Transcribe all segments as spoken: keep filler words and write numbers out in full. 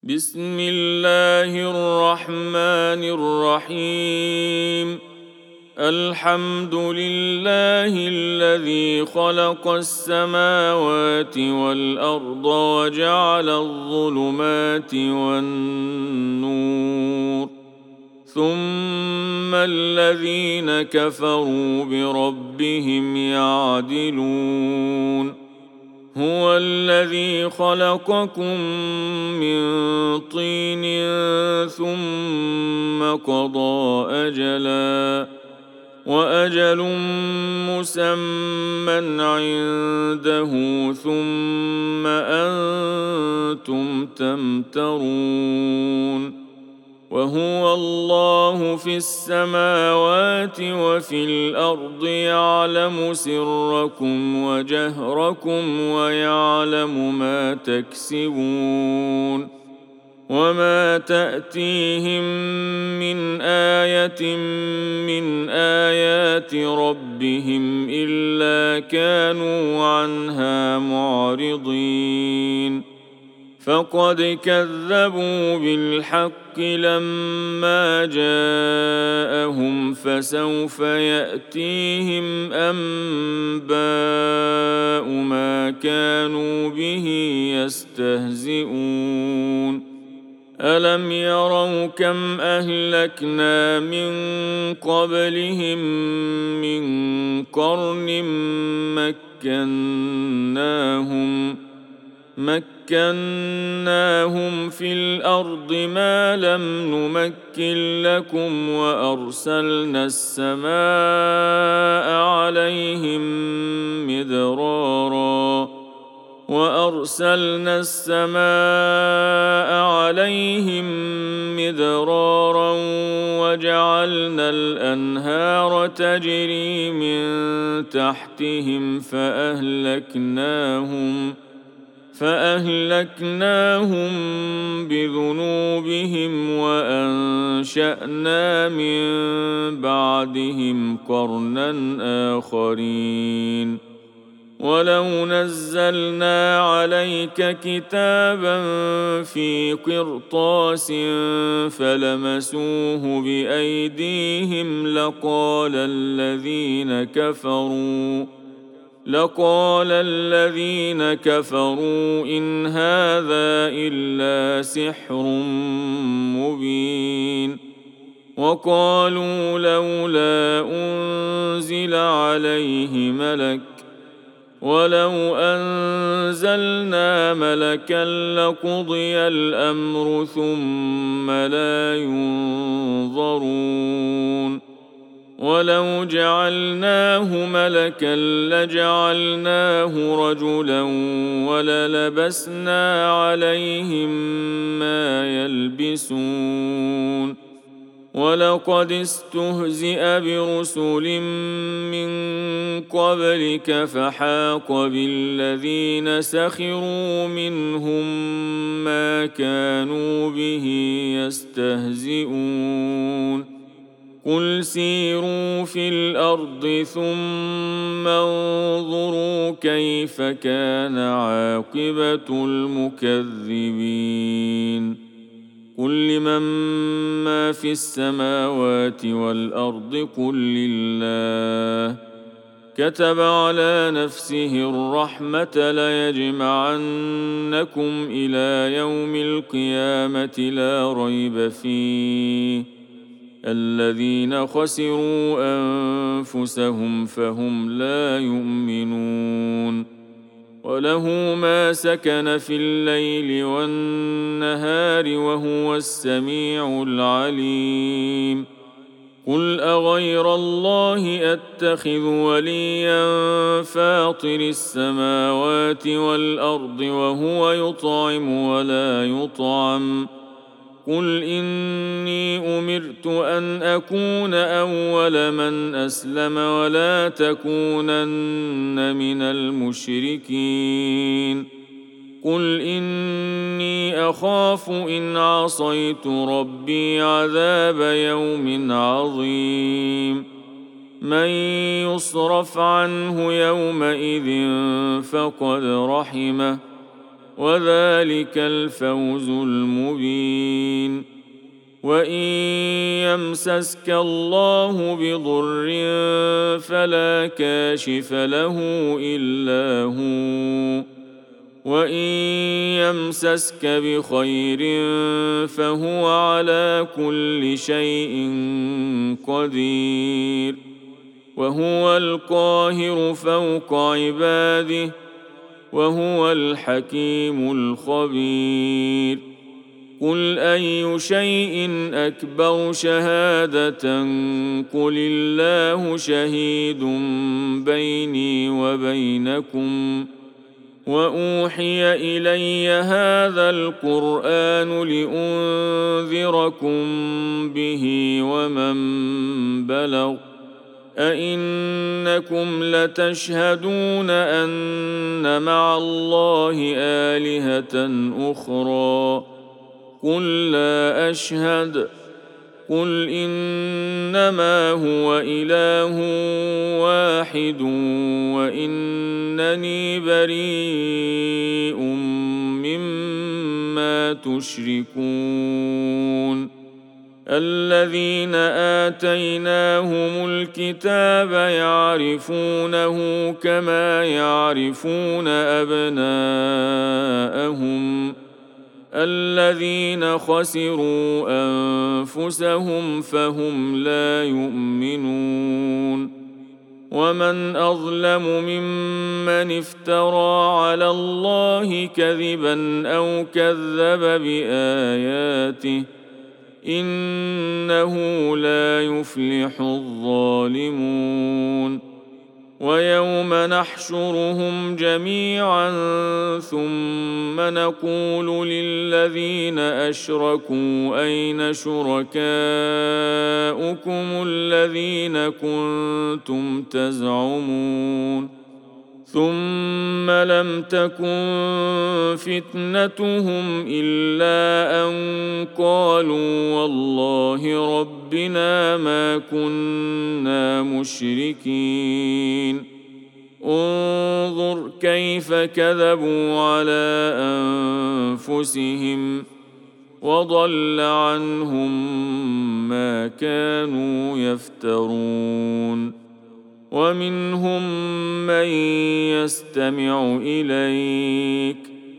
بسم الله الرحمن الرحيم. الحمد لله الذي خلق السماوات والأرض وجعل الظلمات والنور، ثم الذين كفروا بربهم يعدلون. هو الذي خلقكم من طين ثم قضى أجلا، وأجل مسمى عنده، ثم أنتم تمترون. وهو الله في السماوات وفي الأرض، يعلم سركم وجهركم ويعلم ما تكسبون. وما تأتيهم من آية من آيات ربهم إلا كانوا عنها معرضين. فقد كذبوا بالحق لما جاءهم، فسوف يأتيهم أنباء ما كانوا به يستهزئون. ألم يروا كم أهلكنا من قبلهم من قرن مكناهم مكناهم في الأرض ما لم نمكن لكم، وأرسلنا السماء عليهم مدرارا وأرسلنا السماء عليهم مدرارا وجعلنا الأنهار تجري من تحتهم فأهلكناهم فأهلكناهم بذنوبهم، وأنشأنا من بعدهم قرنا آخرين. ولو نزلنا عليك كتابا في قرطاس فلمسوه بأيديهم لقال الذين كفروا لقال الذين كفروا إن هذا إلا سحر مبين. وقالوا لولا أنزل عليه ملك، ولو أنزلنا ملكا لقضي الأمر ثم لا ينظرون. ولو جعلناه ملكا لجعلناه رجلا وللبسنا عليهم ما يلبسون. ولقد استهزئ برسل من قبلك فحاق بالذين سخروا منهم ما كانوا به يستهزئون. قل سيروا في الأرض ثم انظروا كيف كان عاقبة المكذبين. قل لمن ما في السماوات والأرض قل لله. كتب على نفسه الرحمة ليجمعنكم إلى يوم القيامة لا ريب فيه. الذين خسروا أنفسهم فهم لا يؤمنون. وله ما سكن في الليل والنهار وهو السميع العليم. قل أغير الله أتخذ وليا فاطر السماوات والأرض وهو يطعم ولا يطعم. قل إني أمرت أن أكون أول من أسلم ولا تكونن من المشركين. قل إني أخاف إن عصيت ربي عذاب يوم عظيم. من يصرف عنه يومئذ فقد رحمه، وذلك الفوز المبين. وإن يمسسك الله بضر فلا كاشف له إلا هو، وإن يمسسك بخير فهو على كل شيء قدير، وهو القاهر فوق عباده، وهو الحكيم الخبير. قل أي شيء أكبر شهادة قل الله شهيد بيني وبينكم، وأوحي إلي هذا القرآن لأنذركم به ومن بلغ. أئنكم لتشهدون أن مع الله آلهة أخرى؟ قل لا أشهد. قل إنما هو إله واحد وإنني بريء مما تشركون. الذين آتيناهم الكتاب يعرفونه كما يعرفون أبناءهم، الذين خسروا أنفسهم فهم لا يؤمنون. ومن أظلم ممن افترى على الله كذبا أو كذب بآياته، إنه لا يفلح الظالمون. ويوم نحشرهم جميعا ثم نقول للذين أشركوا أين شركاؤكم الذين كنتم تزعمون؟ ثم لم تكن فتنتهم إلا أن قالوا والله ربنا ما كنا مشركين. انظر كيف كذبوا على أنفسهم، وضل عنهم ما كانوا يفترون. ومنهم من يستمع إليك،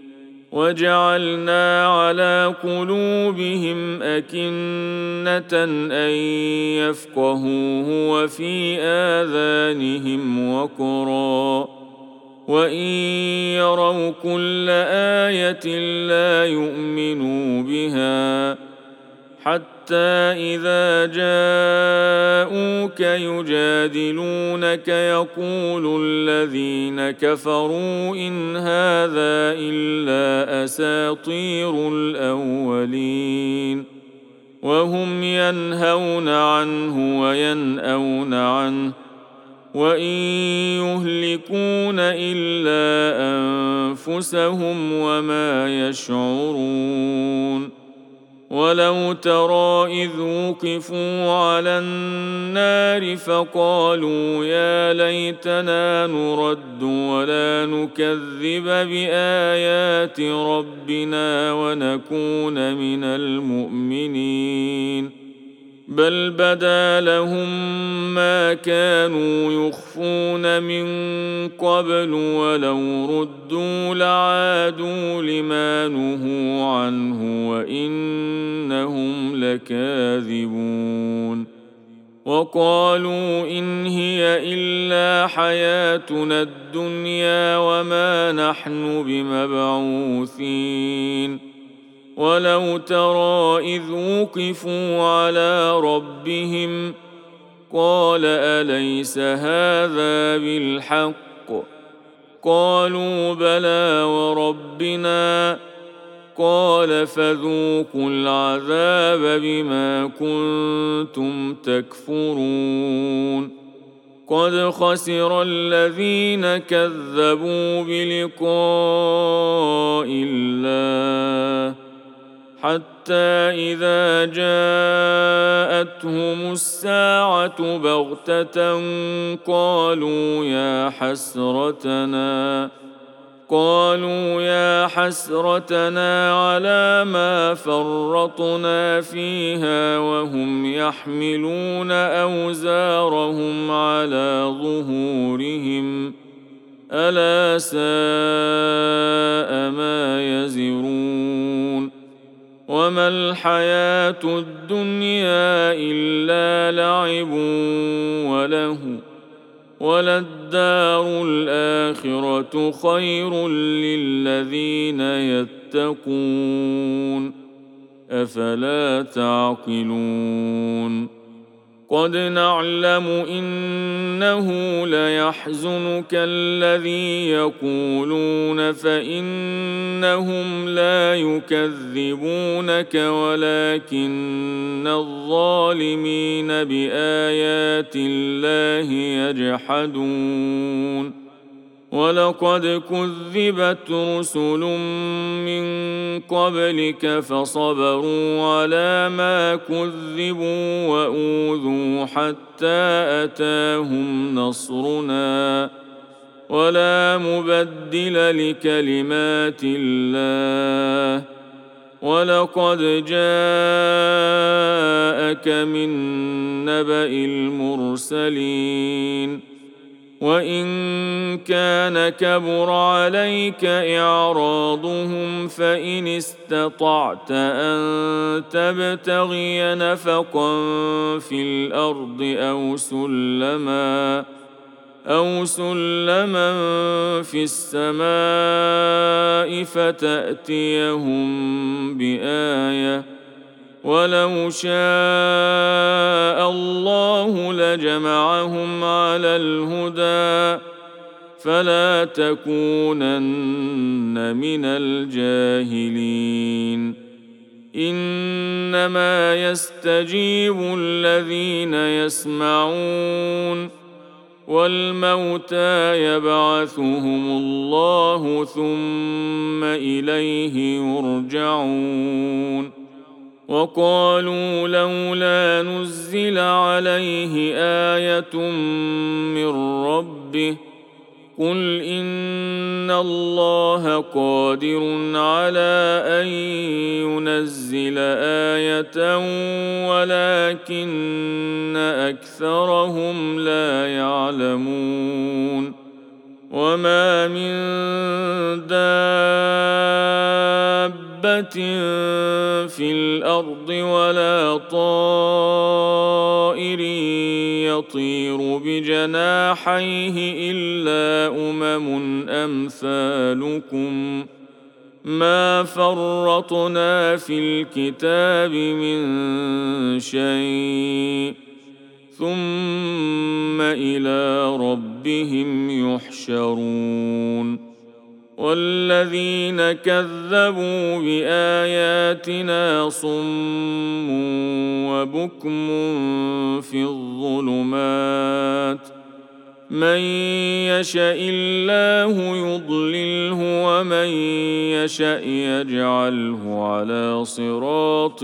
وجعلنا على قلوبهم أكنة أن يفقهوه وفي آذانهم وقرا، وإن يروا كل آية لا يؤمنوا بها، حتى إذا جاءوك يجادلونك يقول الذين كفروا إن هذا إلا أساطير الأولين، وهم ينهون عنه وينأون عنه، وإن يهلكون إلا أنفسهم وما يشعرون. ولو ترى إذ وقفوا على النار فقالوا يا ليتنا نرد ولا نكذب بآيات ربنا ونكون من المؤمنين، بل بدا لهم ما كانوا يخفون من قبل ولو ردوا لعادوا لما نهوا عنه وإنهم لكاذبون. وقالوا إن هي إلا حياتنا الدنيا وما نحن بمبعوثين. ولو ترى إذ وقفوا على ربهم قال أليس هذا بالحق؟ قالوا بلى وربنا. قال فذوقوا العذاب بما كنتم تكفرون. قد خسر الذين كذبوا بلقاء الله، حتى إذا جاءتهم الساعة بغتة قالوا يا حسرتنا قالوا يا حسرتنا على ما فرطنا فيها وهم يحملون أوزارهم على ظهورهم ألا ساء ما يزرون وما الحياة الدنيا إلا لعب وله وللدار الآخرة خير للذين يتقون أفلا تعقلون قد نعلم إنه ليحزنك الذي يقولون فإنهم لا يكذبونك ولكن الظالمين بآيات الله يجحدون ولقد كذبت رسل من قبلك فصبروا على ما كذبوا وأوذوا حتى أتاهم نصرنا ولا مبدل لكلمات الله ولقد جاءك من نبأ المرسلين وإن كان كبر عليك إعراضهم فإن استطعت أن تبتغي نفقا في الأرض أو سلما أو سلما في السماء فتأتيهم بآية ولو شاء الله لجمعهم على الهدى فلا تكونن من الجاهلين إنما يستجيب الذين يسمعون والموتى يبعثهم الله ثم إليه يرجعون وقالوا لولا نزل عليه آية من ربه قل إن الله قادر على أن ينزل آية ولكن أكثرهم لا يعلمون وما من دابة في الأرض ولا طائر يطير بجناحيه إلا أمم أمثالكم ما فرطنا في الكتاب من شيء ثم إلى ربهم يحشرون والذين كذبوا بآياتنا صم وبكم في الظلمات من يشاء الله يضلله ومن يشاء يجعله على صراط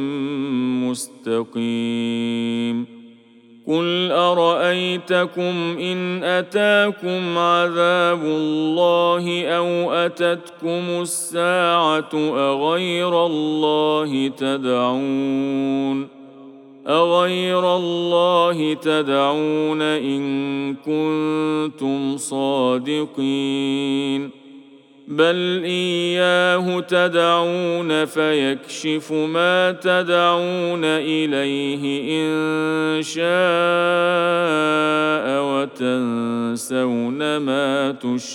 مستقيم قل أرأيتكم إن أتاكم عذاب الله أو أتتكم الساعة أغير الله تدعون أغير الله تدعون إن كنتم صادقين بل إياه تدعون فيكشف ما تدعون إليه إن شاء وتنسون ما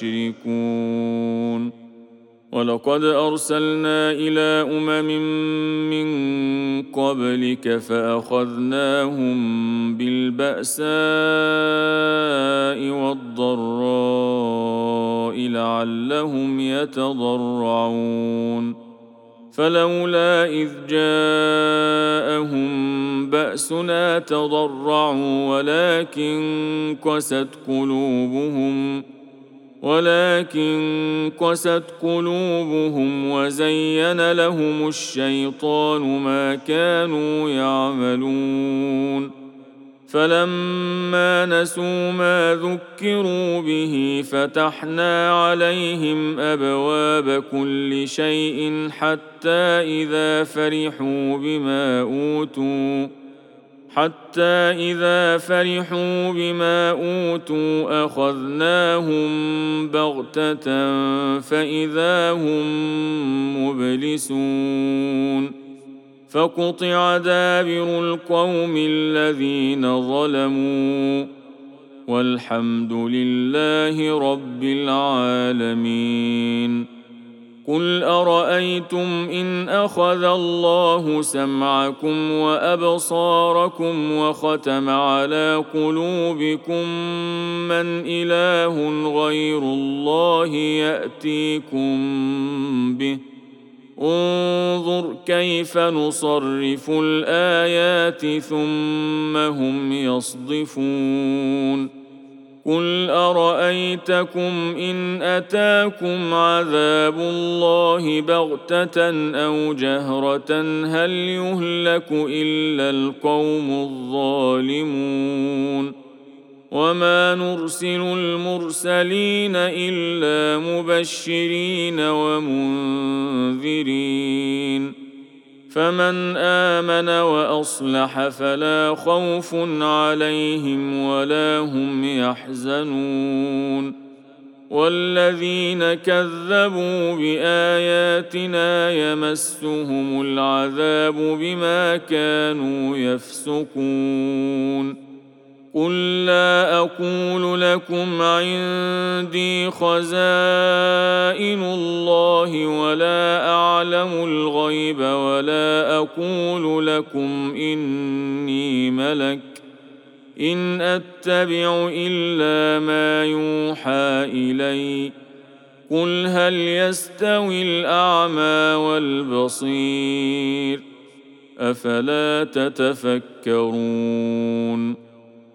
تشركون ولقد أرسلنا إلى أمم من قبلك فأخذناهم بالبأساء والضراء لعلهم يتضرعون فلولا إذ جاءهم بأسنا تضرعوا ولكن قست قلوبهم ولكن قست قلوبهم وزين لهم الشيطان ما كانوا يعملون فلما نسوا ما ذكروا به فتحنا عليهم أبواب كل شيء حتى إذا فرحوا بما أوتوا حتى إذا فرحوا بما أوتوا أخذناهم بغتة فإذا هم مبلسون فقطع دابر القوم الذين ظلموا والحمد لله رب العالمين. قل أرأيتم إن أخذ الله سمعكم وأبصاركم وختم على قلوبكم من إله غير الله يأتيكم به انظر كيف نصرف الآيات ثم هم يصدفون. قل أرأيتكم إن أتاكم عذاب الله بغتة أو جهرة هل يهلك إلا القوم الظالمون. وما نرسل المرسلين إلا مبشرين ومنذرين فمن آمن وأصلح فلا خوف عليهم ولا هم يحزنون. والذين كذبوا بآياتنا يمسهم العذاب بما كانوا يفسقون. قل لا أقول لكم عندي خزائن الله ولا أعلم الغيب ولا أقول لكم إني ملك إن أتبع إلا ما يوحى إلي. قل هل يستوي الأعمى والبصير أفلا تتفكرون.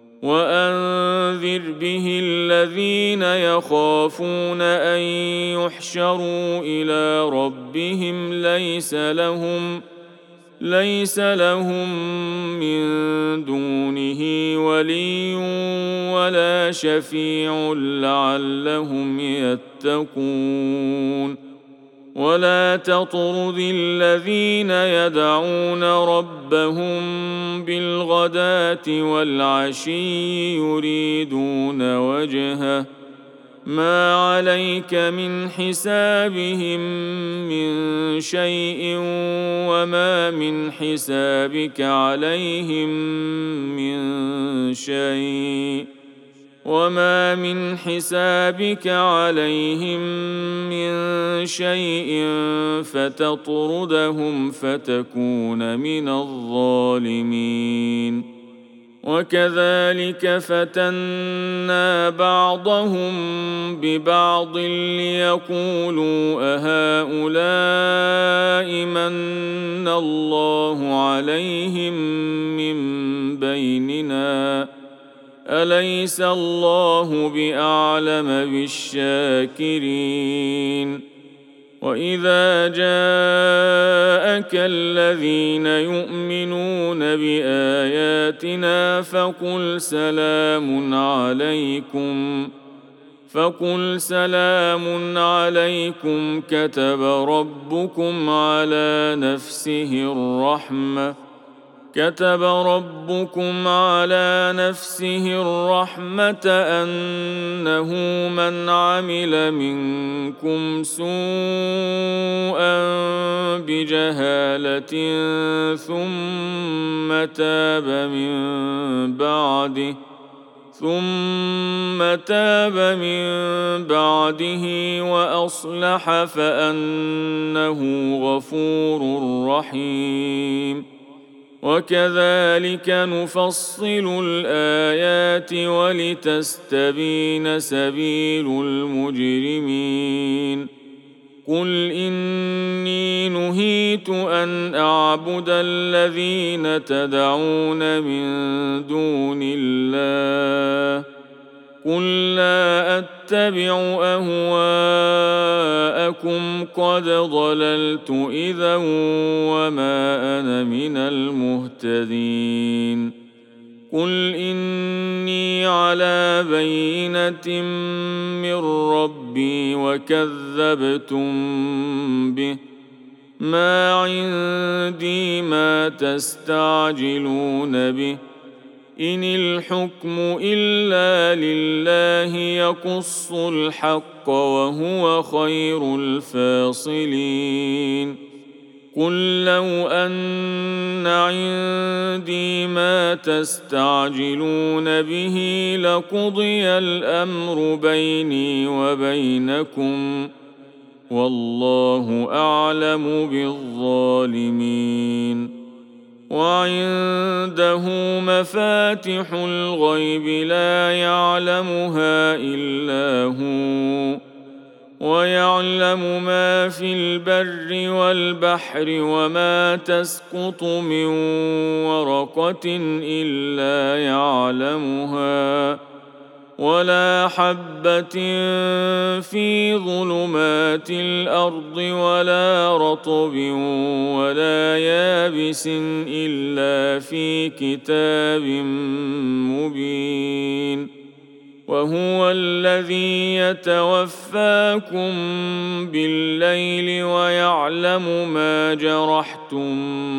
وأنذر به الذين يخافون أن يحشروا إلى ربهم ليس لهم ليس لهم من دونه ولي ولا شفيع لعلهم يتقون. ولا تطرد الذين يدعون ربهم بالغداة والعشي يريدون وجهه ما عليك من حسابهم من شيء وما من حسابك عليهم من شيء وما من حسابك عليهم من شيء فتطردهم فتكون من الظالمين. وكذلك فتنا بعضهم ببعض ليقولوا أهؤلاء من الله عليهم من بيننا أليس الله بأعلم بالشاكرين. وإذا جاءك الذين يؤمنون بآياتنا فقل سلام عليكم فقل سلام عليكم كتب ربكم على نفسه الرحمة كتب ربكم على نفسه الرحمة أنه من عمل منكم سوءا بجهالة ثم تاب من بعده ثم تاب من بعده وأصلح فأنه غفور رحيم. وكذلك نفصل الآيات ولتستبين سبيل المجرمين. قل إني نهيت أن أعبد الذين تدعون من دون الله قل لا أتبع أهواءكم قد ضللت إذا وما أنا من المهتدين. قل إني على بينة من ربي وكذبتم به، ما عندي ما تستعجلون به، إن الحكم إلا لله يقص الحق وهو خير الفاصلين. قل لو أن عندي ما تستعجلون به لقضي الأمر بيني وبينكم، والله أعلم بالظالمين. وعنده مفاتح الغيب لا يعلمها إلا هو، ويعلم ما في البر والبحر وما تسقط من ورقة إلا يعلمها، ولا حبة في ظلمات الأرض ولا رطب ولا يابس إلا في كتاب مبين. وهو الذي يتوفاكم بالليل ويعلم ما جرحتم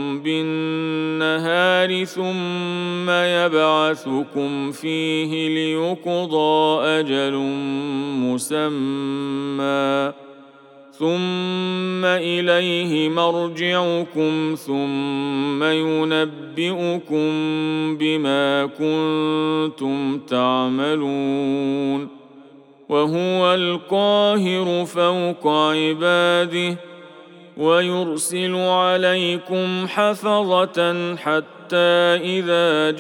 بالنهار ثم يبعثكم فيه ليقضى أجل مسمى، ثم إليه مرجعكم ثم ينبئكم بما كنتم تعملون. وهو القاهر فوق عباده، ويرسل عليكم حفظة حتى إذا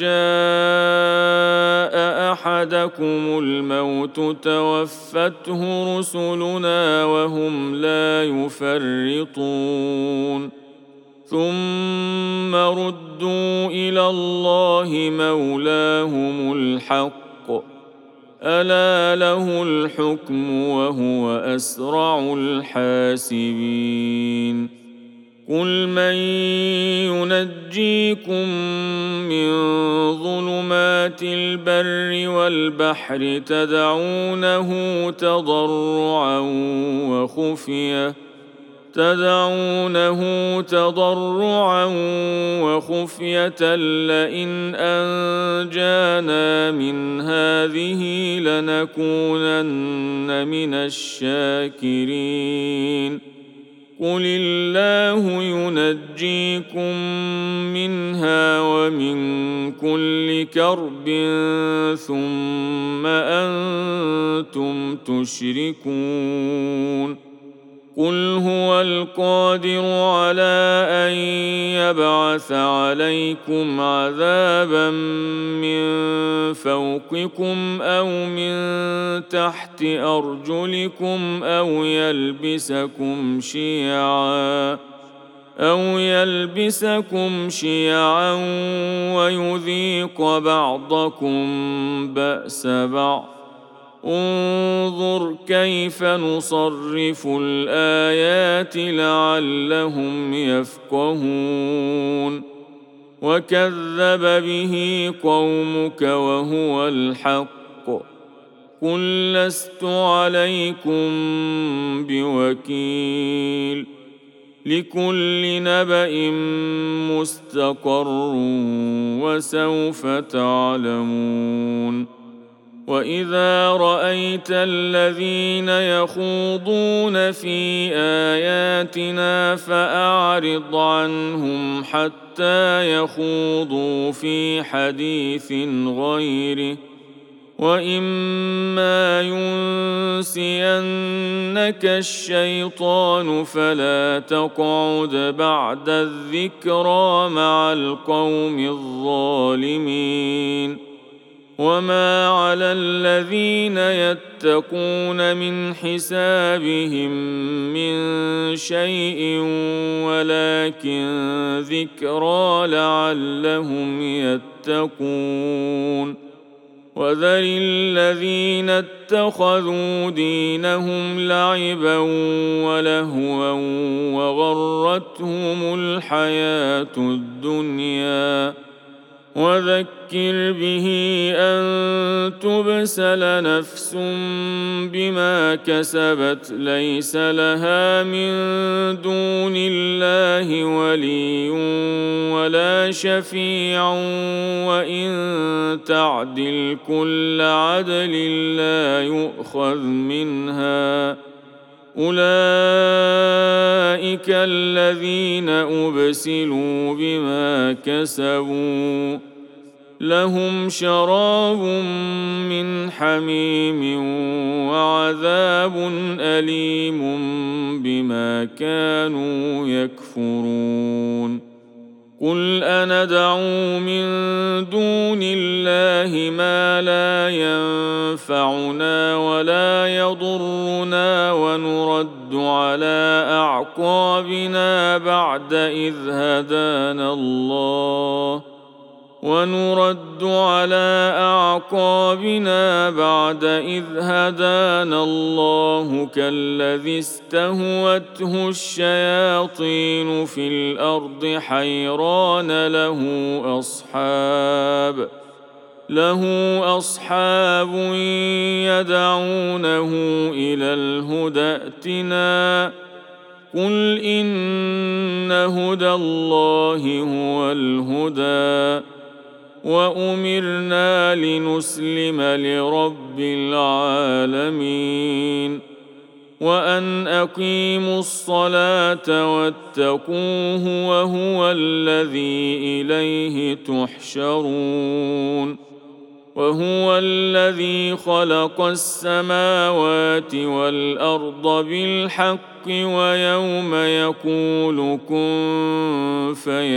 جاء أحدكم الموت توفته رسلنا وهم لا يفرطون، ثم ردوا إلى الله مولاهم الحق، ألا له الحكم وهو أسرع الحاسبين. قل من ينجيكم من ظلمات البر والبحر تدعونه تضرعا وخفية تدعونه تضرعا وخفية لئن أنجانا من هذه لنكونن من الشاكرين. قل الله ينجيكم منها ومن كل كرب ثم أنتم تشركون. قل هو القادر على أن يبعث عليكم عذابا من فوقكم أو من تحت أرجلكم أو يلبسكم شيعا أو يلبسكم شيعا ويذيق بعضكم بأس بعض. انظر كيف نصرف الآيات لعلهم يفقهون. وكذب به قومك وهو الحق، قل لست عليكم بوكيل، لكل نبأ مستقر وسوف تعلمون. وإذا رأيت الذين يخوضون في آياتنا فأعرض عنهم حتى يخوضوا في حديث غيره، وإما ينسينك الشيطان فلا تقعد بعد الذكرى مع القوم الظالمين. وما على الذين يتقون من حسابهم من شيء ولكن ذكرى لعلهم يتقون. وذر الذين اتخذوا دينهم لعبا ولهوا وغرتهم الحياة الدنيا، وذكر به أن تبسل نفس بما كسبت ليس لها من دون الله ولي ولا شفيع وإن تعدل كل عدل لا يؤخذ منها. أولئك الذين أبسلوا بما كسبوا لهم شراب من حميم وعذاب أليم بما كانوا يكفرون. قل أندعو من دون الله ما لا ينفعنا ولا يضرنا ونرد على أعقابنا بعد إذ هدانا الله ونرد على أعقابنا بعد إذ هدانا الله كالذي استهوته الشياطين في الأرض حيران له أصحاب له أصحاب يدعونه إلى الهدى ائتنا قل إن هدى الله هو الهدى وأمرنا لنسلم لرب العالمين وأن أقيموا الصلاة واتقوه وهو الذي إليه تحشرون. وهو الذي خلق السماوات والأرض بالحق ويوم يقول كن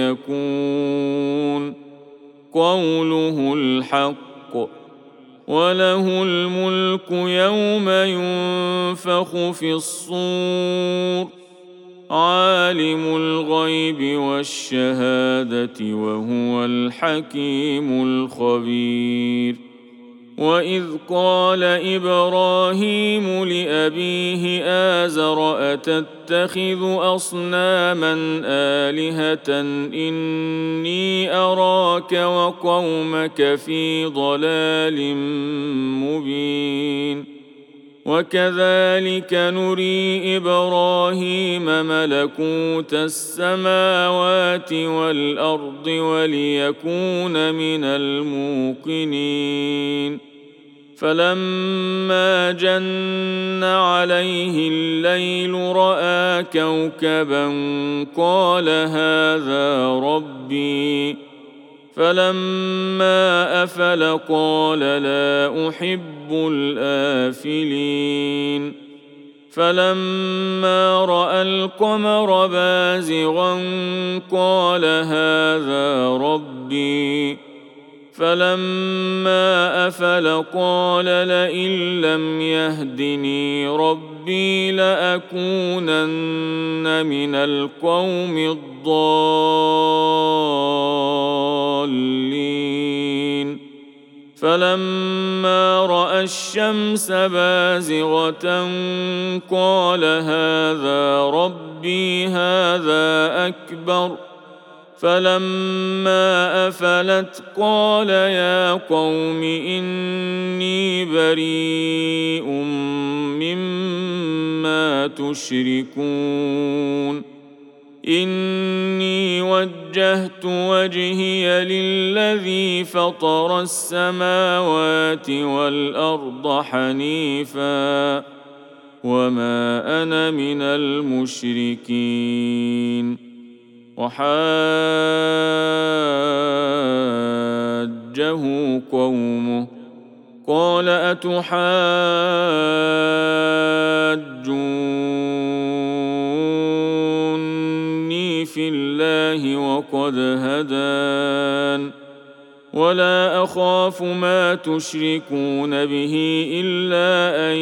فيكون قوله الحق وله الملك يوم ينفخ في الصور عالم الغيب والشهادة وهو الحكيم الخبير. وإذ قال إبراهيم لأبيه آزر أتتخذ أصناما آلهة إني أراك وقومك في ضلال مبين. وكذلك نري إبراهيم ملكوت السماوات والأرض وليكون من الموقنين. فلما جن عليه الليل رأى كوكبا قال هذا ربي فلما أفل قال لا أحب الآفلين. فلما رأى القمر بازغا قال هذا ربي فلما أفل قال لئن لم يهدني ربي لأكونن من القوم الضالين. فلما رأى الشمس بازغة قال هذا ربي هذا أكبر فلما أفلت قال يا قوم إني بريء مما تشركون. إني وجهت وجهي للذي فطر السماوات والأرض حنيفا وما أنا من المشركين. وحاجه قومه قال أتحاجوني في الله وقد هدان ولا أخاف ما تشركون به إلا أن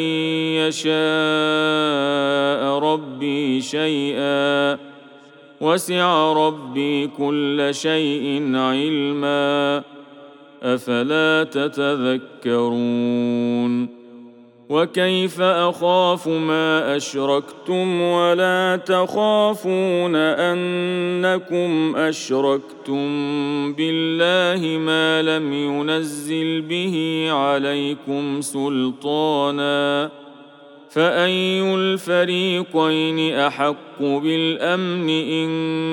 يشاء ربي شيئا وسع ربي كل شيء علما أفلا تتذكرون. وكيف أخاف ما أشركتم ولا تخافون أنكم أشركتم بالله ما لم ينزل به عليكم سلطانا فأي الفريقين أحق بالأمن إن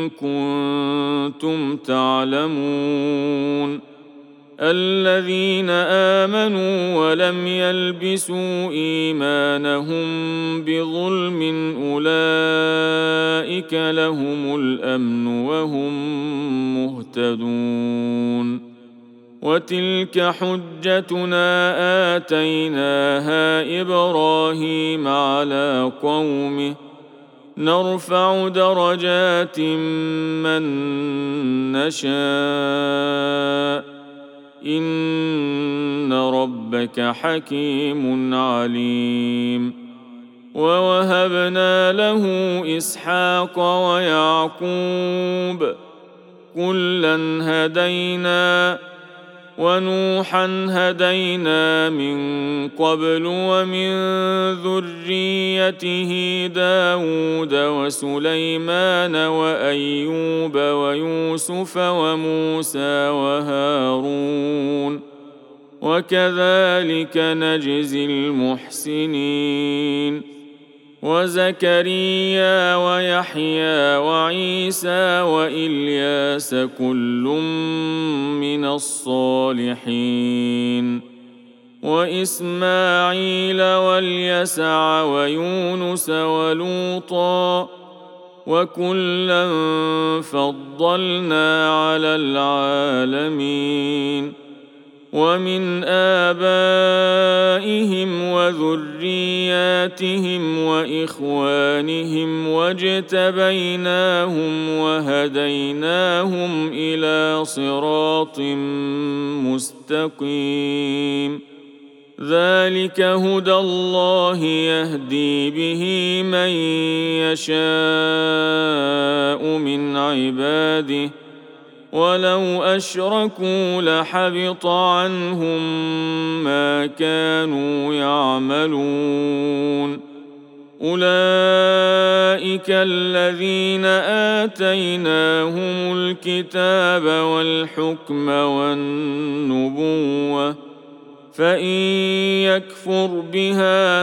كنتم تعلمون الذين آمنوا ولم يلبسوا إيمانهم بظلم أولئك لهم الأمن وهم مهتدون وتلك حجتنا آتيناها إبراهيم على قومه نرفع درجات من نشاء إن ربك حكيم عليم ووهبنا له إسحاق ويعقوب كلا هدينا ونوحا هدينا من قبل ومن ذريته داود وسليمان وأيوب ويوسف وموسى وهارون وكذلك نجزي المحسنين وزكريا ويحيى وعيسى وإلياس كل من الصالحين وإسماعيل واليسع ويونس ولوطا وكلا فضلنا على العالمين ومن آبائهم وذرياتهم وإخوانهم واجتبيناهم وهديناهم إلى صراط مستقيم ذلك هدى الله يهدي به من يشاء من عباده ولو أشركوا لحبط عنهم ما كانوا يعملون أولئك الذين آتيناهم الكتاب والحكم والنبوة فإن يكفر بها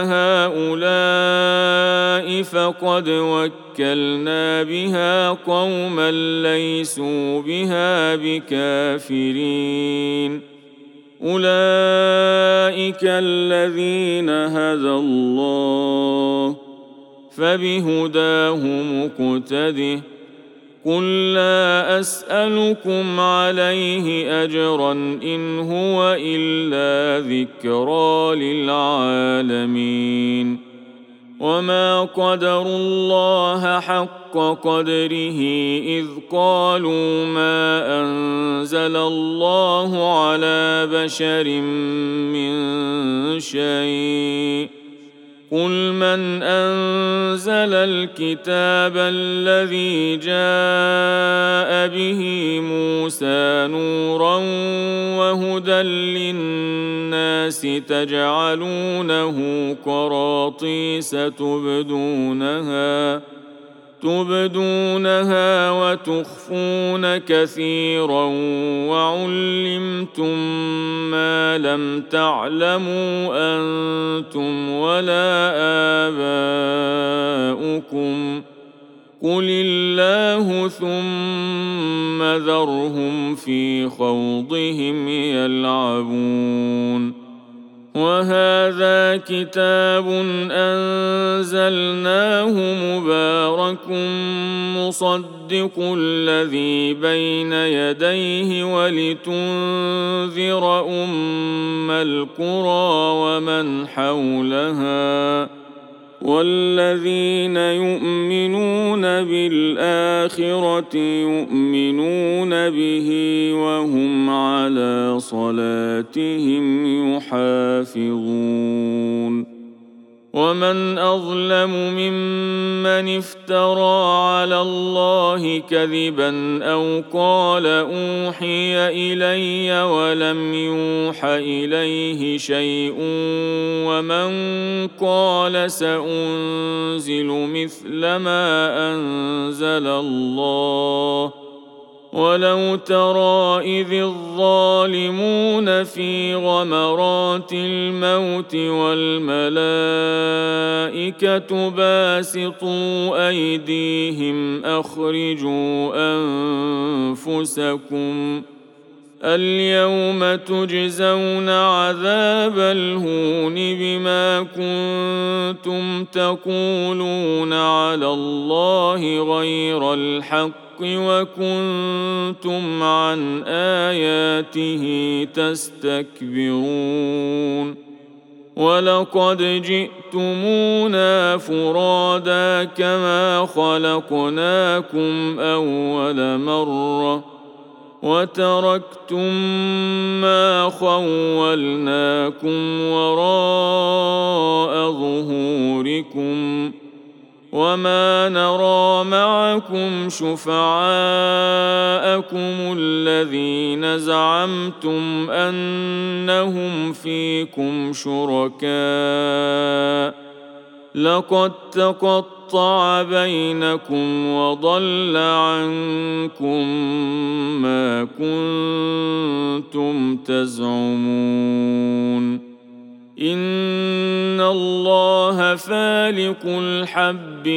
هؤلاء فقد وكلنا بها قوما ليسوا بها بكافرين أولئك الذين هدى الله فبهداه مقتده قل لا أسألكم عليه أجرا إن هو إلا ذكرى للعالمين وما قدروا الله حق قدره إذ قالوا ما أنزل الله على بشر من شيء قل من أنزل الكتاب الذي جاء به موسى نورا وهدى للناس تجعلونه قراطيس تبدونها تبدونها وتخفون كثيرا وعلمتم ما لم تعلموا أنتم ولا آباؤكم قل الله ثم ذرهم في خوضهم يلعبون وهذا كتاب أنزلناه مبارك مصدق الذي بين يديه ولتنذر أم القرى ومن حولها والذين يؤمنون بالآخرة يؤمنون به وهم على صلاتهم يحافظون ومن أظلم ممن افترى على الله كذبا أو قال أوحي إلي ولم يوح إليه شيء ومن قال سأنزل مثل ما أنزل الله ولو ترى إذ الظالمون في غمرات الموت والملائكة باسطوا أيديهم أخرجوا أنفسكم اليوم تجزون عذاب الهون بما كنتم تقولون على الله غير الحق وكنتم عن آياته تستكبرون ولقد جئتمونا فرادا كما خلقناكم أول مرة وتركتم ما خولناكم وراء ظهوركم وما نرى معكم شفعاءكم الذين زعمتم أنهم فيكم شركاء لقد تقطع بينكم وضل عنكم ما كنتم تزعمون إن الله فالق الحب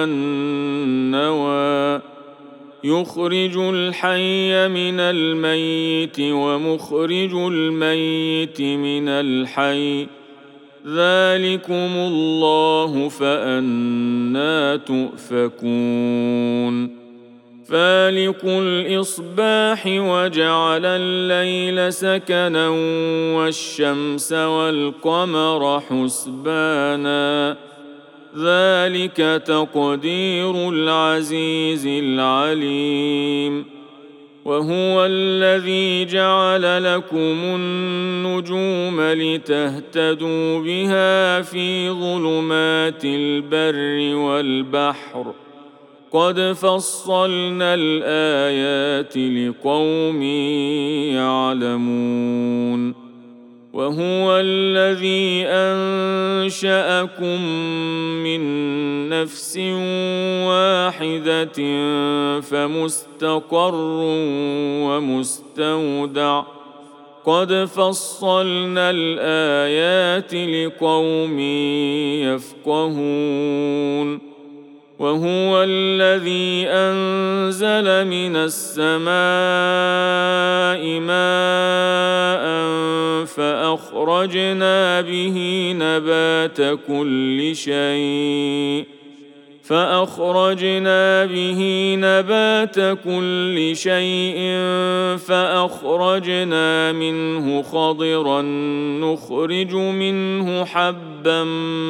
والنوى يخرج الحي من الميت ومخرج الميت من الحي ذلكم الله فأنى تؤفكون فالق الإصباح وجعل الليل سكنا والشمس والقمر حسبانا ذلك تقدير العزيز العليم وهو الذي جعل لكم النجوم لتهتدوا بها في ظلمات البر والبحر قد فصلنا الآيات لقوم يعلمون وهو الذي أنشأكم من نفس واحدة فمستقر ومستودع قد فصلنا الآيات لقوم يفقهون وهو الذي أنزل من السماء ماء فأخرجنا به نبات كل شيء فأخرجنا به نبات كل شيء فأخرجنا منه خضرا نخرج منه حبا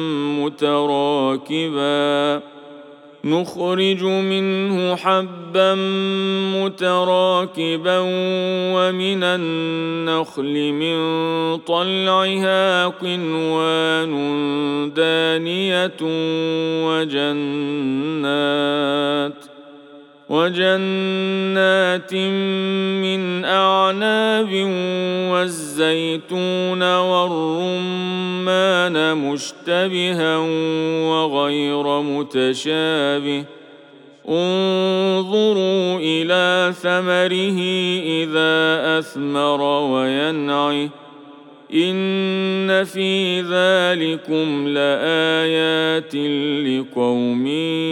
متراكبا نخرج منه حبا متراكبا ومن النخل من طلعها قنوان دانية وجنات وجنات من أعناب والزيتون والرمان مشتبها وغير متشابه انظروا إلى ثمره إذا أثمر وينعه إن في ذلكم لآيات لقوم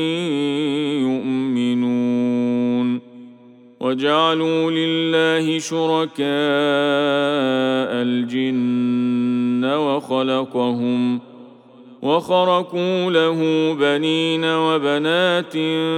يؤمنون وجعلوا لله شركاء الجن وخلقهم وخرقوا له بنين وبنات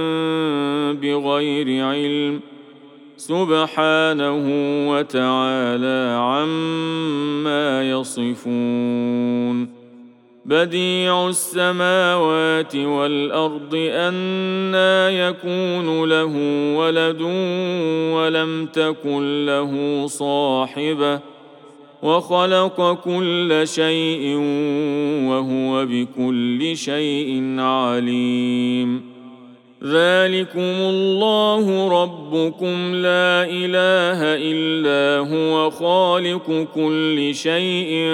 بغير علم سبحانه وتعالى عما يصفون بديع السماوات والأرض أنى يكون له ولد ولم تكن له صاحبة وخلق كل شيء وهو بكل شيء عليم. ذلكم الله ربكم لا إله إلا هو خالق كل شيء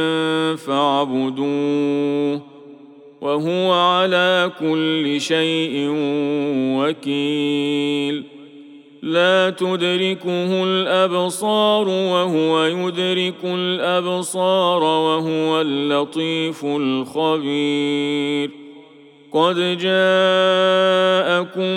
فاعبدوه وهو على كل شيء وكيل. لا تدركه الأبصار وهو يدرك الأبصار وهو اللطيف الخبير. قد جاءكم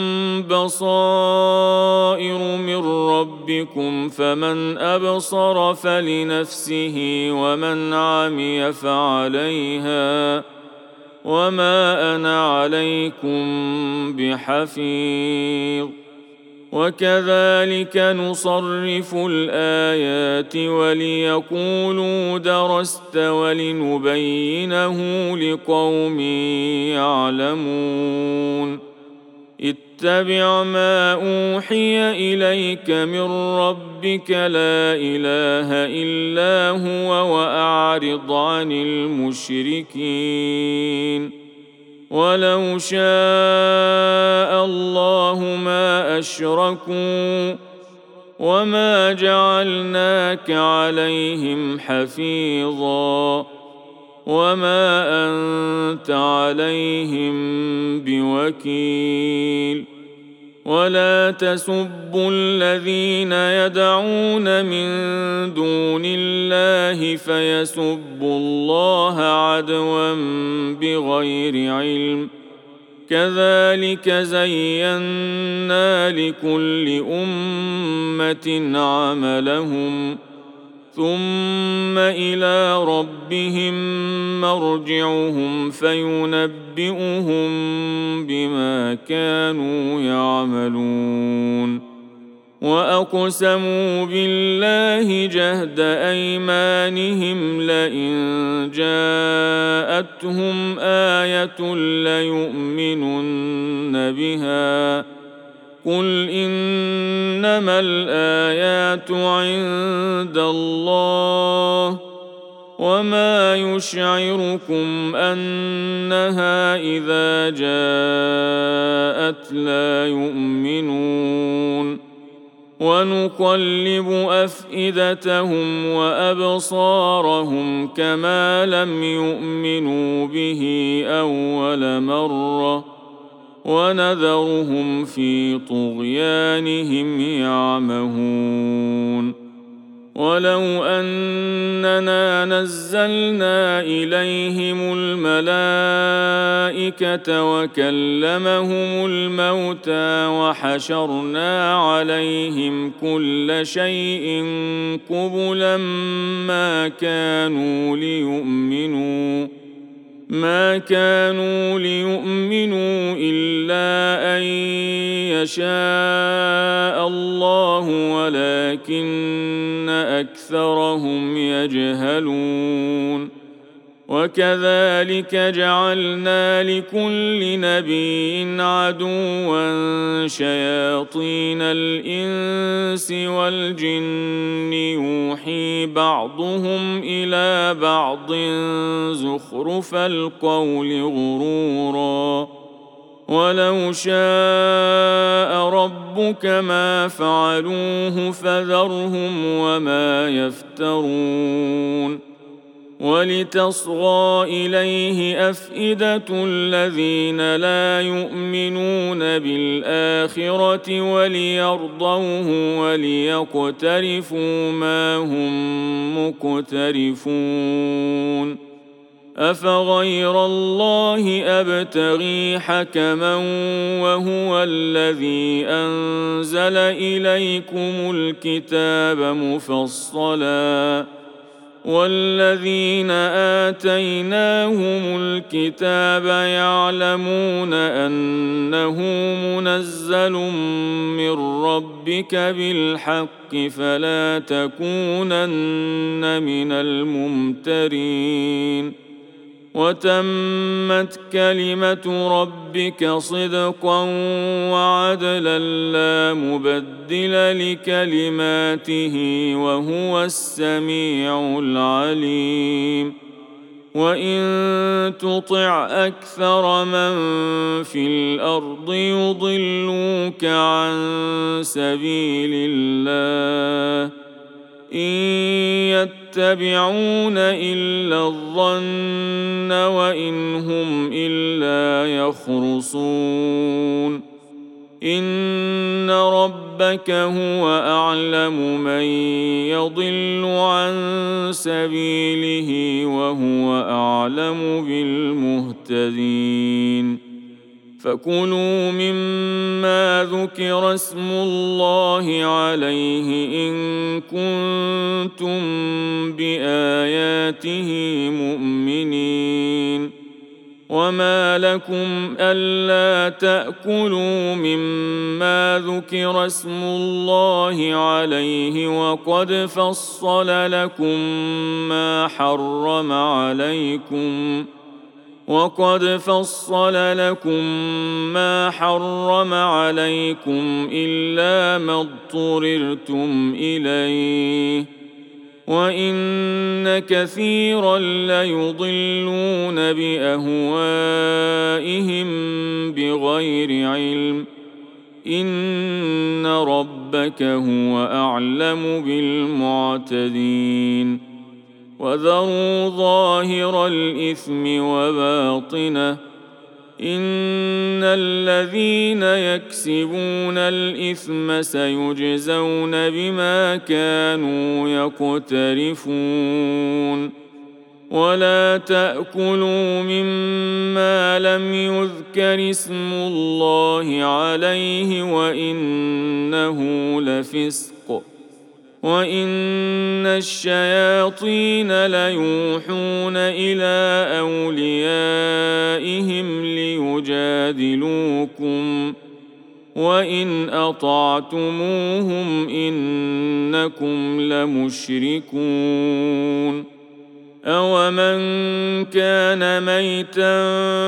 بصائر من ربكم فمن أبصر فلنفسه ومن عمي فعليها وما أنا عليكم بحفيظ. وكذلك نصرف الآيات وليقولوا درست ولنبينه لقوم يعلمون. اتبع ما أوحي إليك من ربك لا إله إلا هو وأعرض عن المشركين. ولو شاء الله ما أشركوا وما جعلناك عليهم حفيظا وما أنت عليهم بوكيل. ولا تسبوا الذين يدعون من دون الله فيسبوا الله عدوا بغير علم. كذلك زينا لكل أمة عملهم ثم إلى ربهم مرجعهم فينبئهم بما كانوا يعملون. وأقسموا بالله جهد أيمانهم لئن جاءتهم آية ليؤمنن بها قل إنما الآيات عند الله وما يشعركم أنها إذا جاءت لا يؤمنون. ونقلب أفئدتهم وأبصارهم كما لم يؤمنوا به أول مرة ونذرهم في طغيانهم يعمهون. ولو أننا نزلنا إليهم الملائكة وكلمهم الموتى وحشرنا عليهم كل شيء قبلا ما كانوا ليؤمنوا ما كانوا ليؤمنوا إلا أن يشاء الله ولكن أكثرهم يجهلون. وكذلك جعلنا لكل نبي عدوا شياطين الإنس والجن يوحي بعضهم إلى بعض زخرف القول غرورا. ولو شاء ربك ما فعلوه فذرهم وما يفترون. ولتصغى إليه أفئدة الذين لا يؤمنون بالآخرة وليرضوه وليقترفوا ما هم مقترفون. أفغير الله أبتغي حكما وهو الذي أنزل إليكم الكتاب مفصلا والذين آتيناهم الكتاب يعلمون أنه منزل من ربك بالحق فلا تكونن من الممترين. وتمت كلمة ربك صدقا وعدلا لا مبدل لكلماته وهو السميع العليم وإن تطع أكثر من في الأرض يضلوك عن سبيل الله إن يتبعون إلا الظن وإن هم إلا يخرصون إن ربك هو أعلم من يضل عن سبيله وهو أعلم بالمهتدين فكلوا مما ذكر اسم الله عليه إن كنتم بآياته مؤمنين وما لكم ألا تأكلوا مما ذكر اسم الله عليه وقد فصل لكم ما حرم عليكم وقد فصل لكم ما حرم عليكم إلا ما اضطررتم إليه وإن كثيرا ليضلون بأهوائهم بغير علم إن ربك هو أعلم بالمعتدين وذروا ظاهر الإثم وباطنه إن الذين يكسبون الإثم سيجزون بما كانوا يقترفون ولا تأكلوا مما لم يذكر اسم الله عليه وإنه لفسق وإن الشياطين ليوحون إلى أوليائهم ليجادلوكم وإن أطعتموهم إنكم لمشركون أومن كان ميتا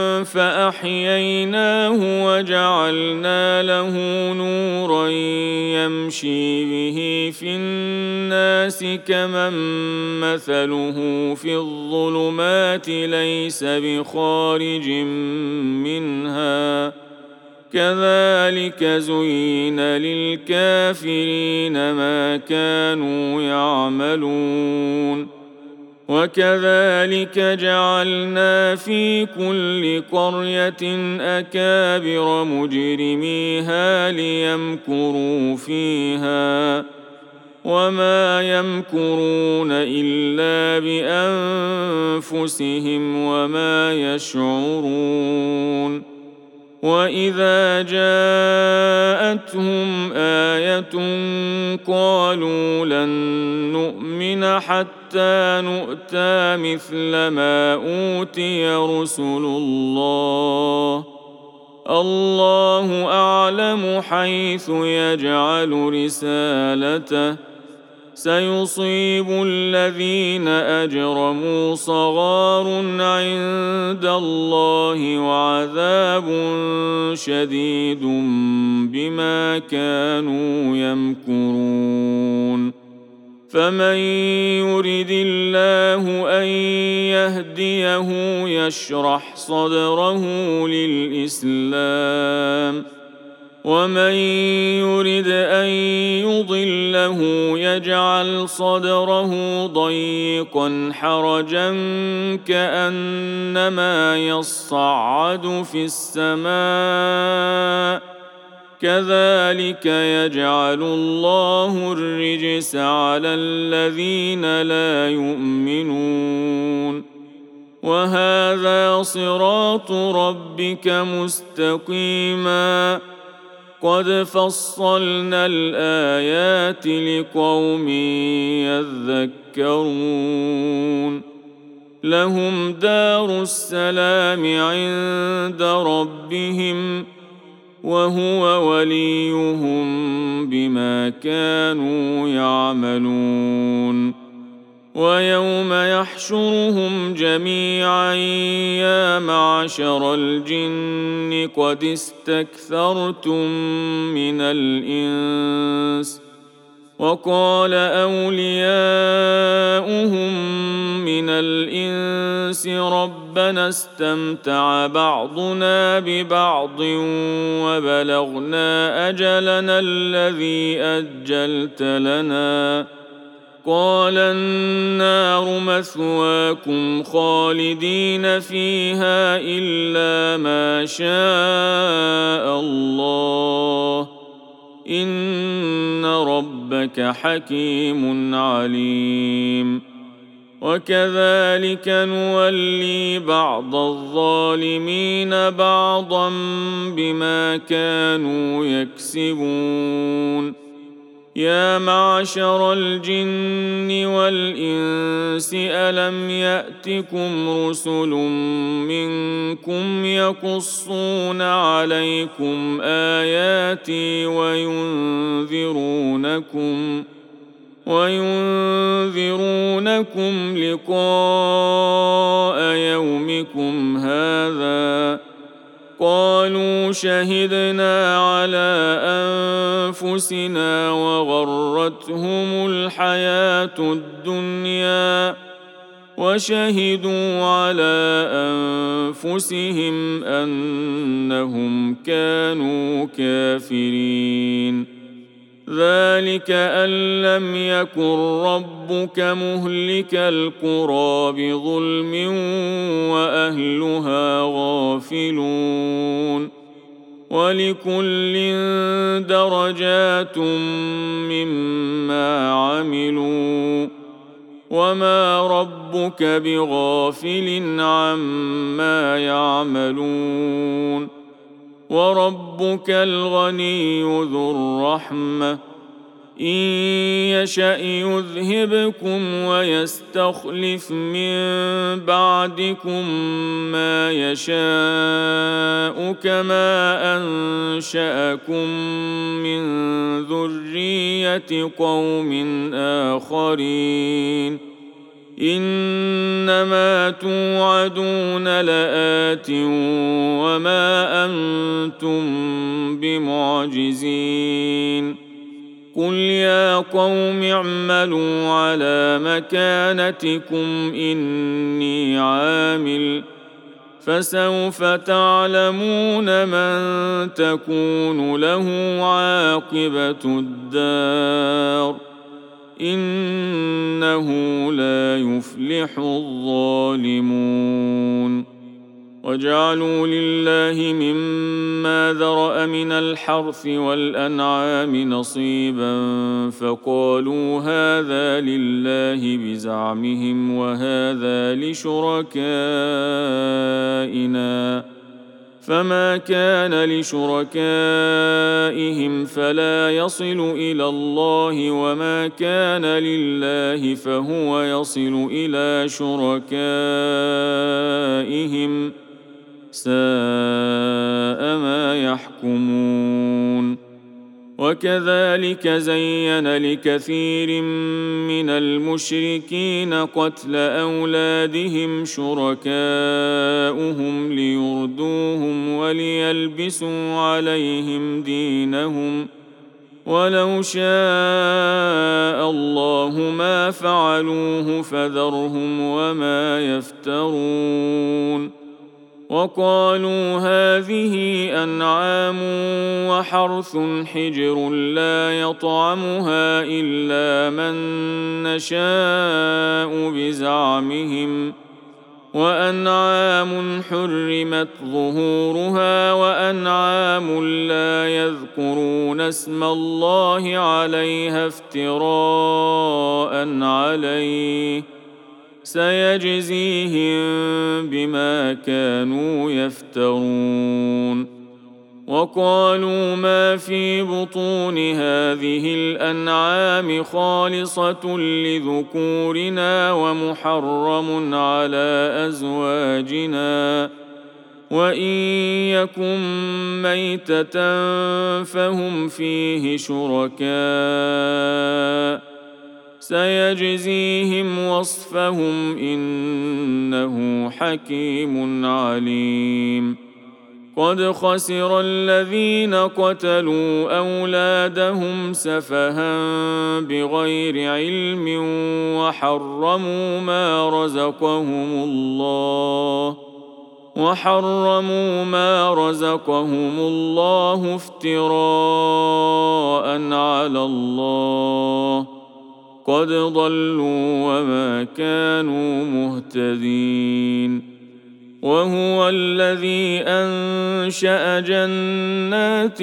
فأحييناه وجعلنا له نورا يمشي به في الناس كمن مثله في الظلمات ليس بخارج منها كذلك زين للكافرين ما كانوا يعملون وكذلك جعلنا في كل قرية أكابر مجرميها ليمكروا فيها وما يمكرون إلا بأنفسهم وما يشعرون وإذا جاءتهم آية قالوا لن نؤمن حتى نؤتى مثل ما أوتي رسل الله الله أعلم حيث يجعل رسالته سيصيب الذين أجرموا صغار عند الله وعذاب شديد بما كانوا يمكرون فمن يرد الله أن يهديه يشرح صدره للإسلام ومن يرد أن يضله يجعل صدره ضيقا حرجا كأنما يصعد في السماء كذلك يجعل الله الرجس على الذين لا يؤمنون وهذا صراط ربك مستقيما قد فصلنا الآيات لقوم يذكرون لهم دار السلام عند ربهم وهو وليهم بما كانوا يعملون ويوم يحشرهم جميعا يا معشر الجن قد استكثرتم من الإنس وقال أولياؤهم من الإنس ربنا استمتع بعضنا ببعض وبلغنا أجلنا الذي أجلت لنا قال النار مثواكم خالدين فيها إلا ما شاء الله إن ربك حكيم عليم وكذلك نولي بعض الظالمين بعضا بما كانوا يكسبون يا معشر الجن والإنس ألم يأتكم رسل منكم يقصون عليكم آياتي وينذرونكم وينذرونكم لقاء يومكم هذا قالوا شهدنا على أنفسنا وغرتهم الحياة الدنيا وشهدوا على أنفسهم أنهم كانوا كافرين ذلك أن لم يكن ربك مهلك القرى بظلم وأهلها غافلون ولكل درجات مما عملوا وما ربك بغافل عما يعملون وربك الغني ذو الرحمة إن يشأ يذهبكم ويستخلف من بعدكم ما يشاء كما أنشأكم من ذرية قوم آخرين إنما توعدون لآت وما أنتم بمعجزين قل يا قوم اعملوا على مكانتكم إني عامل فسوف تعلمون من تكون له عاقبة الدار إنه لا يفلح الظالمون وجعلوا لله مما ذرأ من الحرث والأنعام نصيبا فقالوا هذا لله بزعمهم وهذا لشركائنا فما كان لشركائهم فلا يصل إلى الله وما كان لله فهو يصل إلى شركائهم ساء ما يحكمون وكذلك زين لكثير من المشركين قتل أولادهم شركاؤهم ليردوهم وليلبسوا عليهم دينهم ولو شاء الله ما فعلوه فذرهم وما يفترون وقالوا هذه أنعام وحرث حجر لا يطعمها إلا من نشاء بزعمهم وأنعام حرمت ظهورها وأنعام لا يذكرون اسم الله عليها افتراء عليه سيجزيهم بما كانوا يفترون وقالوا ما في بطون هذه الأنعام خالصة لذكورنا ومحرم على أزواجنا وإن يكن ميتة فهم فيه شركاء سيجزيهم وصفهم إنه حكيم عليم. قد خسر الذين قتلوا أولادهم سفها بغير علم وحرموا ما رزقهم الله وحرموا ما رزقهم الله افتراء على الله. قد ضلوا وما كانوا مهتدين. وهو الذي أنشأ جنات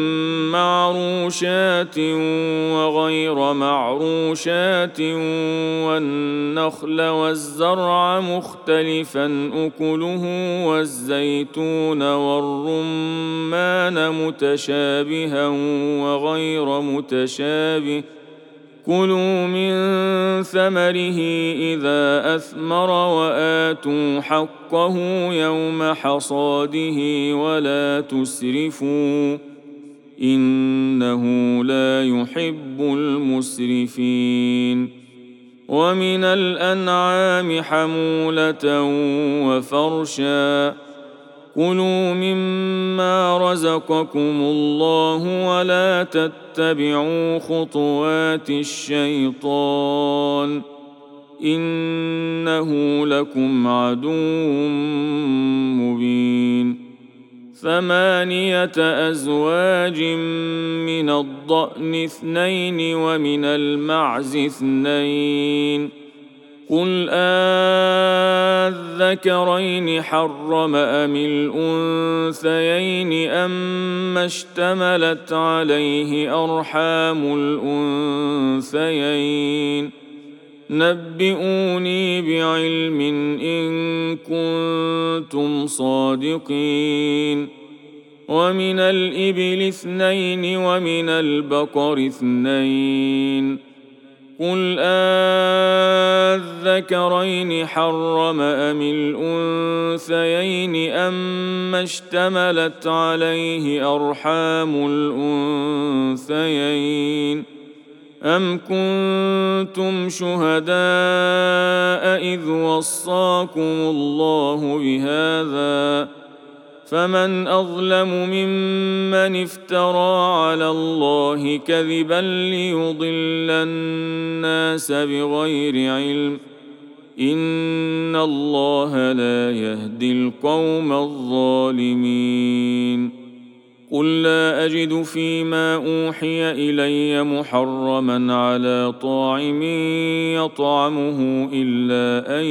معروشات وغير معروشات والنخل والزرع مختلفا أكله والزيتون والرمان متشابها وغير متشابه. كلوا من ثمره إذا أثمر وآتوا حقه يوم حصاده ولا تسرفوا إنه لا يحب المسرفين. ومن الأنعام حمولة وفرشا. كلوا مما رزقكم الله ولا تتبعوا خطوات الشيطان إنه لكم عدو مبين. ثمانية أزواج من الضأن اثنين ومن المعز اثنين. قل أذكرين حرم أم الأنثيين أما اشتملت عليه أرحام الأنثيين. نبئوني بعلم إن كنتم صادقين. ومن الإبل اثنين ومن البقر اثنين. قل أذكرين حرم أم الأنثيين أما اشتملت عليه أرحام الأنثيين. أم كنتم شهداء إذ وصاكم الله بهذا فمن أظلم ممن افترى على الله كذبا ليضل الناس بغير علم إن الله لا يهدي القوم الظالمين. قل لا أجد فيما أوحي إلي محرما على طاعم يطعمه إلا أن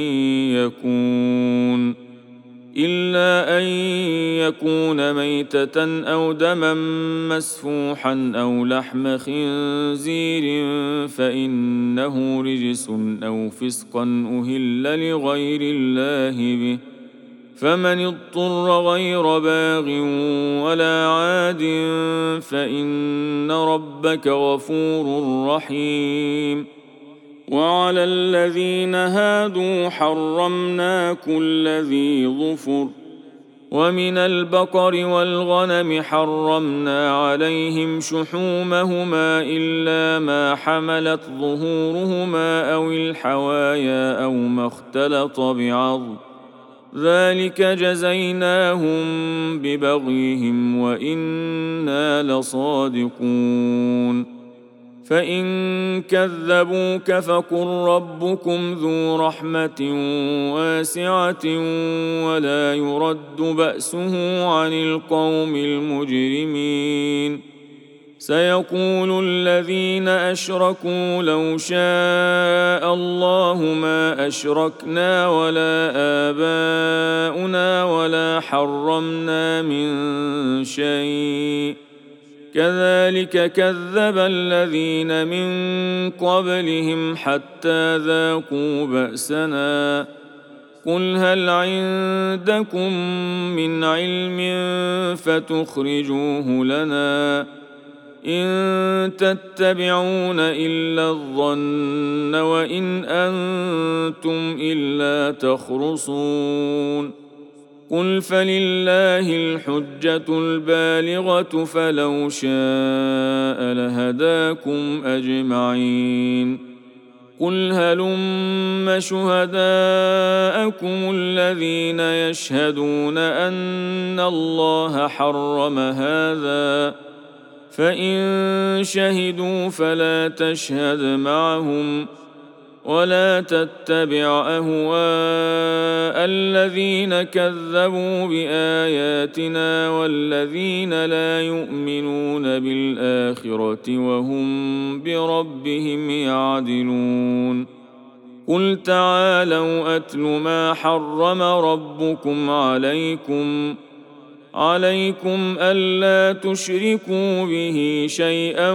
يكون إلا أن يكون ميتة أو دما مسفوحا أو لحم خنزير فإنه رجس أو فسقا أهل لغير الله به. فمن اضطر غير باغ ولا عاد فإن ربك غفور رحيم. وعلى الذين هادوا حرمنا كل ذي ظفر. ومن البقر والغنم حرمنا عليهم شحومهما إلا ما حملت ظهورهما أو الحوايا أو ما اختلط بعظم ذلك جزيناهم ببغيهم وإنا لصادقون. فإن كذبوك فقل ربكم ذو رحمة واسعة ولا يرد بأسه عن القوم المجرمين. سيقول الذين أشركوا لو شاء الله ما أشركنا ولا آباؤنا ولا حرمنا من شيء كذلك كذب الذين من قبلهم حتى ذاقوا بأسنا. قل هل عندكم من علم فتخرجوه لنا إن تتبعون إلا الظن وإن أنتم إلا تخرصون. قل فلله الحجة البالغة فلو شاء لهداكم أجمعين. قل هلم شهداءكم الذين يشهدون أن الله حرم هذا فإن شهدوا فلا تشهد معهم ولا تتبع أهواء الذين كذبوا بآياتنا والذين لا يؤمنون بالآخرة وهم بربهم يعدلون قل تعالوا أتل ما حرم ربكم عليكم عليكم ألا تشركوا به شيئا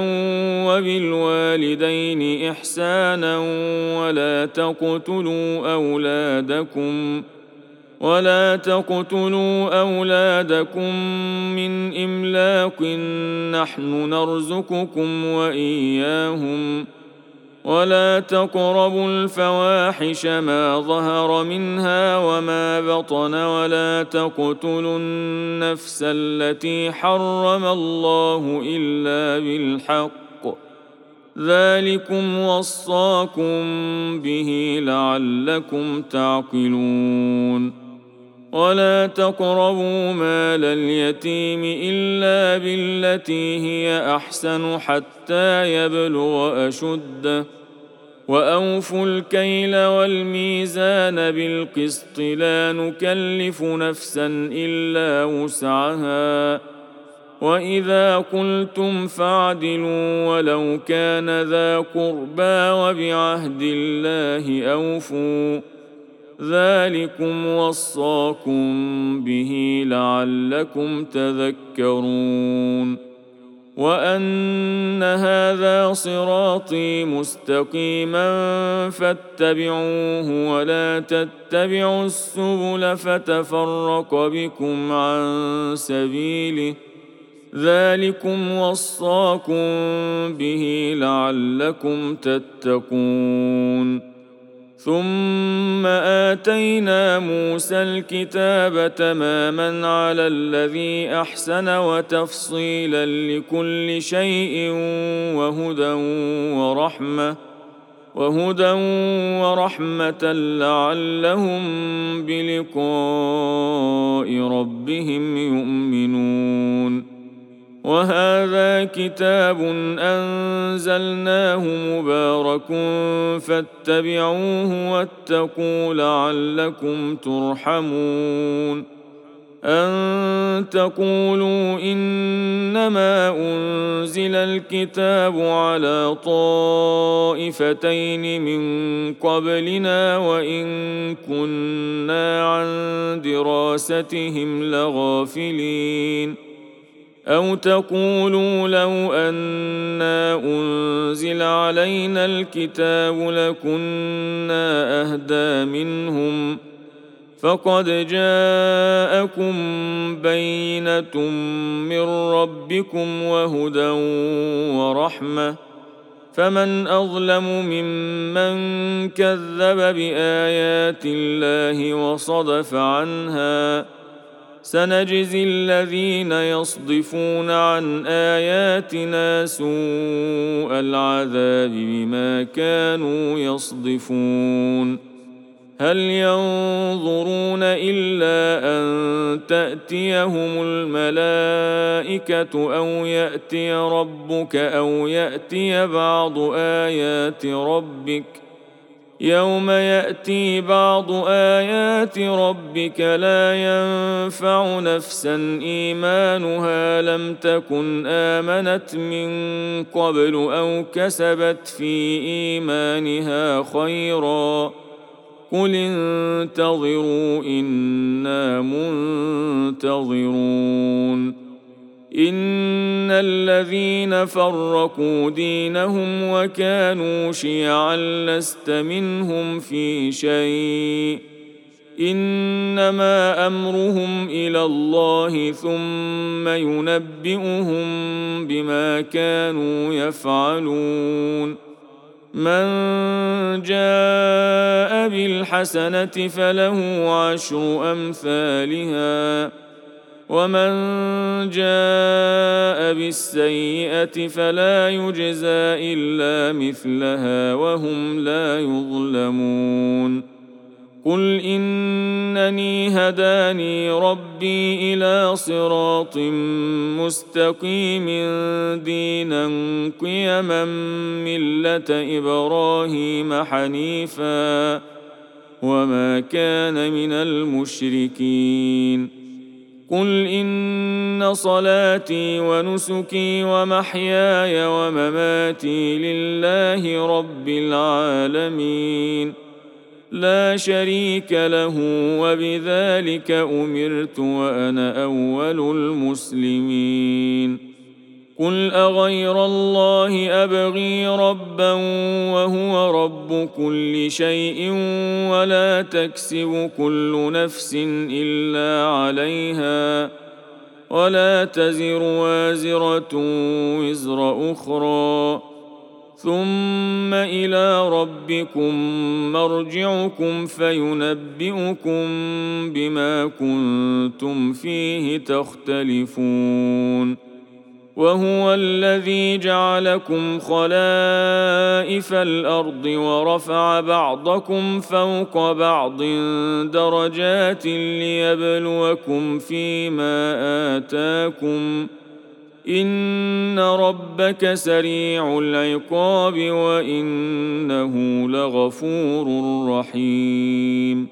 وبالوالدين إحسانا ولا تقتلوا أولادكم ولا تقتلوا أولادكم من إملاق نحن نرزقكم وإياهم ولا تقربوا الفواحش ما ظهر منها وما بطن ولا تقتلوا النفس التي حرم الله إلا بالحق ذلكم وصاكم به لعلكم تعقلون ولا تقربوا مال اليتيم إلا بالتي هي أحسن حتى يبلغ أشده وأوفوا الكيل والميزان بالقسط لا نكلف نفسا إلا وسعها وإذا قلتم فاعدلوا ولو كان ذا قربى وبعهد الله أوفوا ذلكم وصاكم به لعلكم تذكرون وأن هذا صراطي مستقيما فاتبعوه ولا تتبعوا السبل فتفرق بكم عن سبيله ذلكم وصاكم به لعلكم تتقون ثم آتينا موسى الكتاب تماما على الذي أحسن وتفصيلا لكل شيء وهدى ورحمة وهدى ورحمة لعلهم بلقاء ربهم يؤمنون وهذا كتاب أنزلناه مبارك فاتبعوه واتقوا لعلكم ترحمون أن تقولوا إنما أنزل الكتاب على طائفتين من قبلنا وإن كنا عن دراستهم لغافلين أو تقولوا لو أنا أنزل علينا الكتاب لكنا أهدى منهم فقد جاءكم بينة من ربكم وهدى ورحمة فمن أظلم ممن كذب بآيات الله وصدف عنها سنجزي الذين يصدفون عن آياتنا سوء العذاب بما كانوا يصدفون هل ينظرون إلا أن تأتيهم الملائكة أو يأتي ربك أو يأتي بعض آيات ربك يوم يأتي بعض آيات ربك لا ينفع نفسا إيمانها لم تكن آمنت من قبل أو كسبت في إيمانها خيرا قل انتظروا إنا منتظرون إن الذين فرقوا دينهم وكانوا شيعا لست منهم في شيء إنما أمرهم إلى الله ثم ينبئهم بما كانوا يفعلون من جاء بالحسنة فله عشر أمثالها ومن جاء بالسيئة فلا يجزى إلا مثلها وهم لا يظلمون. قل إنني هداني ربي إلى صراط مستقيم دينا قيما ملة إبراهيم حنيفا وما كان من المشركين. قل إن صلاتي ونسكي ومحياي ومماتي لله رب العالمين لا شريك له وبذلك أمرت وأنا أول المسلمين. قل أغير الله أبغي ربا وهو رب كل شيء ولا تكسب كل نفس إلا عليها ولا تزر وازرة وزر أخرى ثم إلى ربكم مرجعكم فينبئكم بما كنتم فيه تختلفون. وهو الذي جعلكم خلائف الأرض ورفع بعضكم فوق بعض درجات ليبلوكم فيما آتاكم إن ربك سريع العقاب وإنه لغفور رحيم.